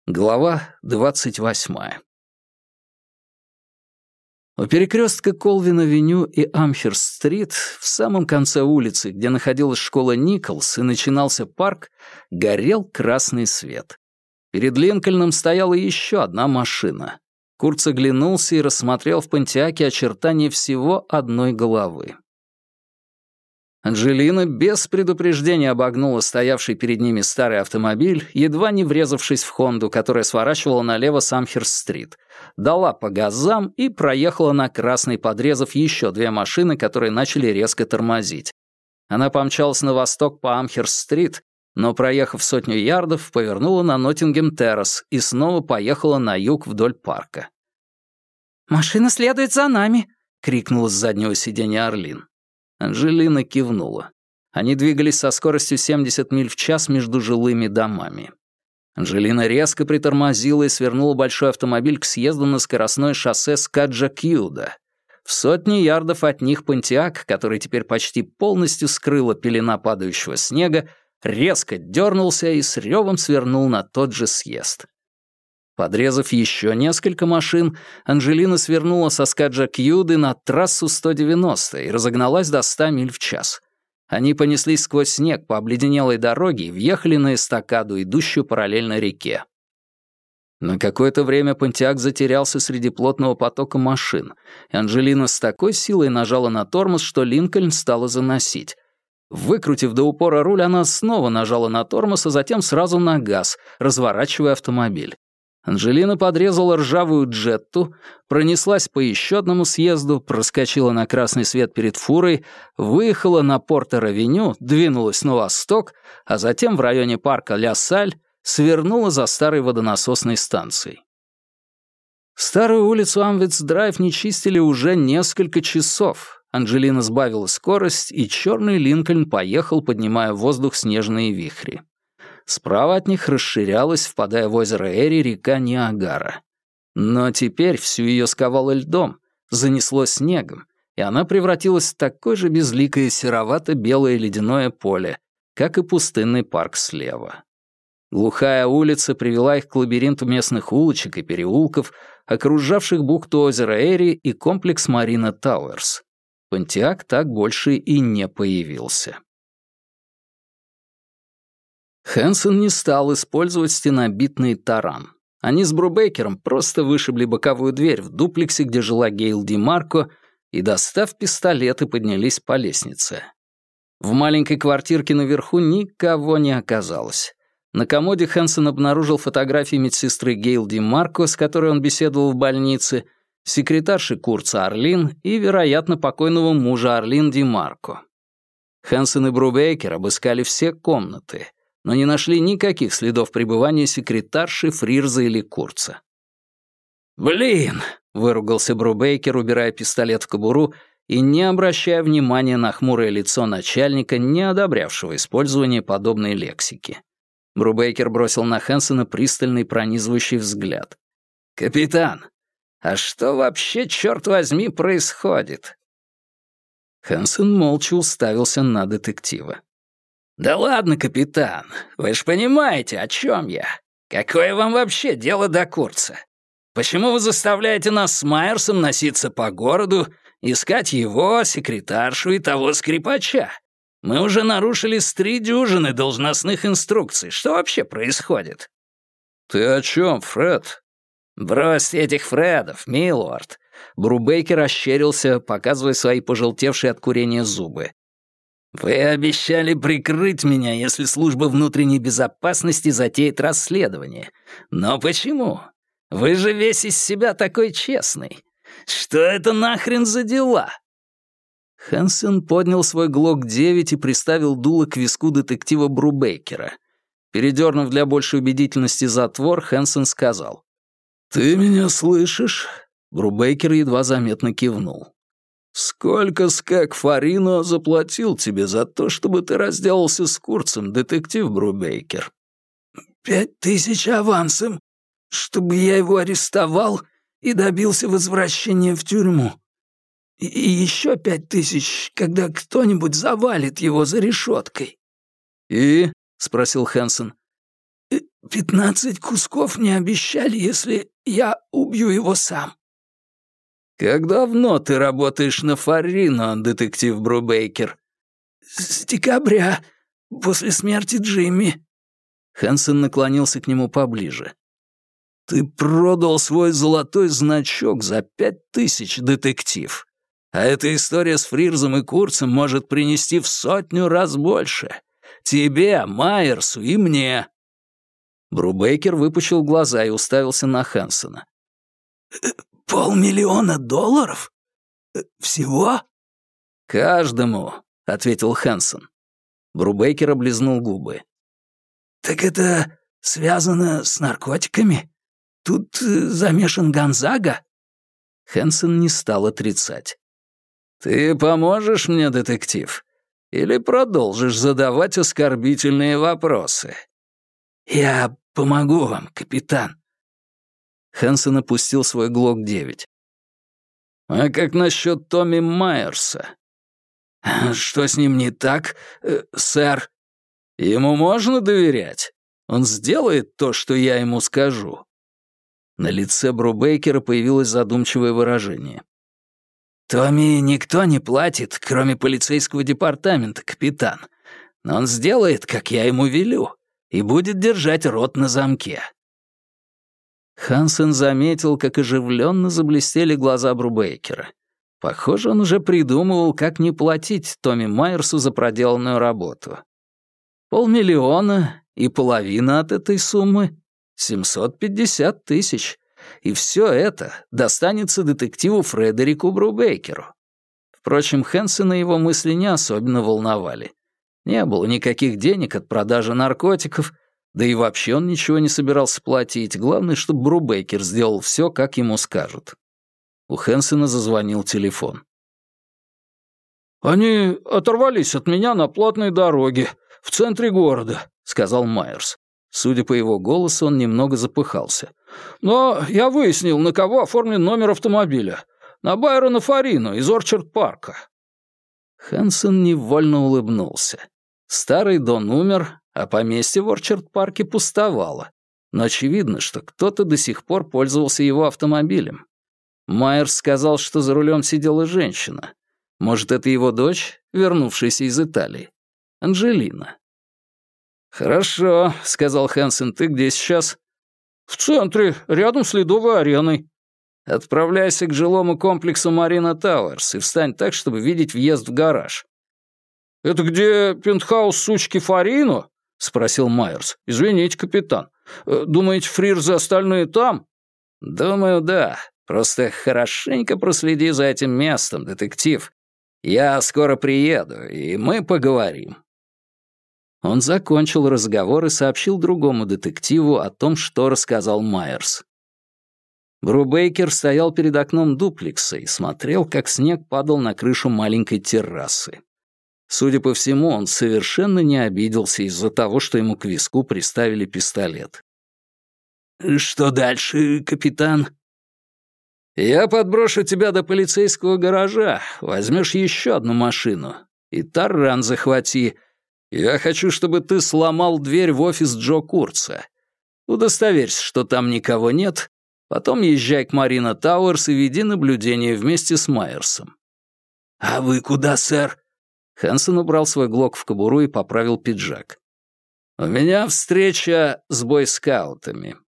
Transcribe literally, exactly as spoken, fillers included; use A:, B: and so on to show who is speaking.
A: Глава двадцать восьмая. У перекрестка Колвин-авеню и Амхерст-стрит, в самом конце улицы, где находилась школа Николс и начинался парк, горел красный свет. Перед Линкольном стояла еще одна машина. Курц оглянулся и рассмотрел в Понтиаке очертания всего одной головы. Анджелина без предупреждения обогнула стоявший перед ними старый автомобиль, едва не врезавшись в Хонду, которая сворачивала налево с Амхерст-стрит, дала по газам и проехала на красный, подрезав еще две машины, которые начали резко тормозить. Она помчалась на восток по Амхерст-стрит, но, проехав сотню ярдов, повернула на Ноттингем-террас и снова поехала на юг вдоль парка. «Машина следует за нами!» — крикнула с заднего сиденья Арлин. Анджелина кивнула. Они двигались со скоростью семьдесят миль в час между жилыми домами. Анджелина резко притормозила и свернула большой автомобиль к съезду на скоростное шоссе Скаджа-Кьюда. В сотне ярдов от них Понтиак, который теперь почти полностью скрыла пелена падающего снега, резко дернулся и с ревом свернул на тот же съезд. Подрезав еще несколько машин, Анджелина свернула со Скаджа-Кьюды на трассу сто девяносто и разогналась до ста миль в час. Они понеслись сквозь снег по обледенелой дороге и въехали на эстакаду, идущую параллельно реке. На какое-то время Понтиак затерялся среди плотного потока машин, и Анджелина с такой силой нажала на тормоз, что Линкольн стала заносить. Выкрутив до упора руль, она снова нажала на тормоз, а затем сразу на газ, разворачивая автомобиль. Анджелина подрезала ржавую джетту, пронеслась по еще одному съезду, проскочила на красный свет перед фурой, выехала на Портер-авеню, двинулась на восток, а затем в районе парка Ля-Саль свернула за старой водонасосной станцией. Старую улицу Амвитс-драйв не чистили уже несколько часов. Анджелина сбавила скорость, и черный Линкольн поехал, поднимая в воздух снежные вихри. Справа от них расширялась, впадая в озеро Эри, река Ниагара. Но теперь всю ее сковало льдом, занесло снегом, и она превратилась в такое же безликое серовато-белое ледяное поле, как и пустынный парк слева. Глухая улица привела их к лабиринту местных улочек и переулков, окружавших бухту озера Эри и комплекс Марина Тауэрс. Понтиак так больше и не появился. Хэнсон не стал использовать стенобитный таран. Они с Брубейкером просто вышибли боковую дверь в дуплексе, где жила Гейл Ди Марко, и, достав пистолеты, поднялись по лестнице. В маленькой квартирке наверху никого не оказалось. На комоде Хэнсон обнаружил фотографии медсестры Гейл Ди Марко, с которой он беседовал в больнице, секретарши Курца Арлин и, вероятно, покойного мужа Арлин Ди Марко. Хэнсон и Брубейкер обыскали все комнаты, но не нашли никаких следов пребывания секретарши, Фрирза или Курца. «Блин!» — выругался Брубейкер, убирая пистолет в кобуру и не обращая внимания на хмурое лицо начальника, не одобрявшего использование подобной лексики. Брубейкер бросил на Хэнсона пристальный пронизывающий взгляд. «Капитан, а что вообще, черт возьми, происходит?» Хэнсон молча уставился на детектива. «Да ладно, капитан, вы ж понимаете, о чем я. Какое вам вообще дело до Курца? Почему вы заставляете нас с Майерсом носиться по городу, искать его, секретаршу и того скрипача? Мы уже нарушили с три дюжины должностных инструкций. Что вообще происходит?» «Ты о чем, Фред?» «Бросьте этих Фредов, милорд!» Брубейкер ощерился, показывая свои пожелтевшие от курения зубы. «Вы обещали прикрыть меня, если служба внутренней безопасности затеет расследование. Но почему? Вы же весь из себя такой честный. Что это нахрен за дела?» Хэнсон поднял свой глок девять и приставил дуло к виску детектива Брубейкера. Передернув для большей убедительности затвор, Хэнсон сказал: «Ты меня слышишь?» Брубейкер едва заметно кивнул. «Сколько Скэг Фарино заплатил тебе за то, чтобы ты разделался с Курцем, детектив Брубейкер?» «Пять тысяч авансом, чтобы я его арестовал и добился возвращения в тюрьму. И, и еще пять тысяч, когда кто-нибудь завалит его за решеткой». «И?» — спросил Хэнсон.
B: пятнадцать кусков не обещали, если я убью его сам».
A: «Как давно ты работаешь на Фаррино, детектив Брубейкер?»
B: «С декабря, после смерти Джимми».
A: Хэнсон наклонился к нему поближе. «Ты продал свой золотой значок за пять тысяч, детектив. А эта история с Фрирзом и Курцем может принести в сотню раз больше. Тебе, Майерсу и мне». Брубейкер выпучил глаза и уставился на Хэнсона.
B: «Полмиллиона долларов? Всего?»
A: «Каждому», — ответил Хэнсон. Брубейкер облизнул губы.
B: «Так это связано с наркотиками? Тут э, замешан Гонзага?»
A: Хэнсон не стал отрицать. «Ты поможешь мне, детектив? Или продолжишь задавать оскорбительные вопросы?»
B: «Я помогу вам, капитан».
A: Хэнсон опустил свой Глок девять. «А как насчет Томми Майерса?»
B: «Что с ним не так, э, сэр?»
A: «Ему можно доверять? Он сделает то, что я ему скажу». На лице Брубейкера появилось задумчивое выражение.
B: «Томми никто не платит, кроме полицейского департамента, капитан. Но он сделает, как я ему велю, и будет держать рот на замке».
A: Хансен заметил, как оживленно заблестели глаза Брубейкера. Похоже, он уже придумывал, как не платить Томми Майерсу за проделанную работу. Полмиллиона и половина от этой суммы — семьсот пятьдесят тысяч. И все это достанется детективу Фредерику Брубейкеру. Впрочем, Хэнсона его мысли не особенно волновали. Не было никаких денег от продажи наркотиков, да и вообще он ничего не собирался платить. Главное, чтобы Брубейкер сделал все, как ему скажут. У Хэнсона зазвонил телефон. «Они оторвались от меня на платной дороге, в центре города», — сказал Майерс. Судя по его голосу, он немного запыхался. «Но я выяснил, на кого оформлен номер автомобиля. На Байрона Фаррино из Орчард-парка». Хэнсон невольно улыбнулся. Старый Дон умер, а поместье в Орчард-парке пустовало. Но очевидно, что кто-то до сих пор пользовался его автомобилем. Майерс сказал, что за рулем сидела женщина. Может, это его дочь, вернувшаяся из Италии? Анджелина. «Хорошо», — сказал Хэнсон, — «ты где сейчас?» «В центре, рядом с Ледовой ареной». «Отправляйся к жилому комплексу Марина Тауэрс и встань так, чтобы видеть въезд в гараж». «Это где пентхаус сучки Фаррино?» — спросил Майерс. «Извините, капитан. Думаете, Фрирз и остальные там?» «Думаю, да. Просто хорошенько проследи за этим местом, детектив. Я скоро приеду, и мы поговорим». Он закончил разговор и сообщил другому детективу о том, что рассказал Майерс. Брубейкер стоял перед окном дуплекса и смотрел, как снег падал на крышу маленькой террасы. Судя по всему, он совершенно не обиделся из-за того, что ему к виску приставили пистолет.
B: «Что дальше, капитан?»
A: «Я подброшу тебя до полицейского гаража, возьмешь еще одну машину и таран захвати. Я хочу, чтобы ты сломал дверь в офис Джо Курца. Удостоверься, что там никого нет, потом езжай к Марина Тауэрс и веди наблюдение вместе с Майерсом».
B: «А вы куда, сэр?»
A: Хэнсон убрал свой глок в кобуру и поправил пиджак. «У меня встреча с бойскаутами».